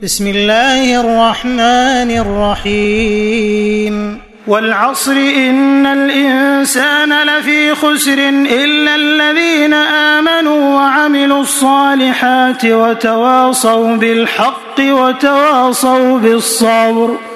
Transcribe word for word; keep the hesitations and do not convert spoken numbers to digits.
بسم الله الرحمن الرحيم والعصر إن الإنسان لفي خسر إلا الذين آمنوا وعملوا الصالحات وتواصوا بالحق وتواصوا بالصبر.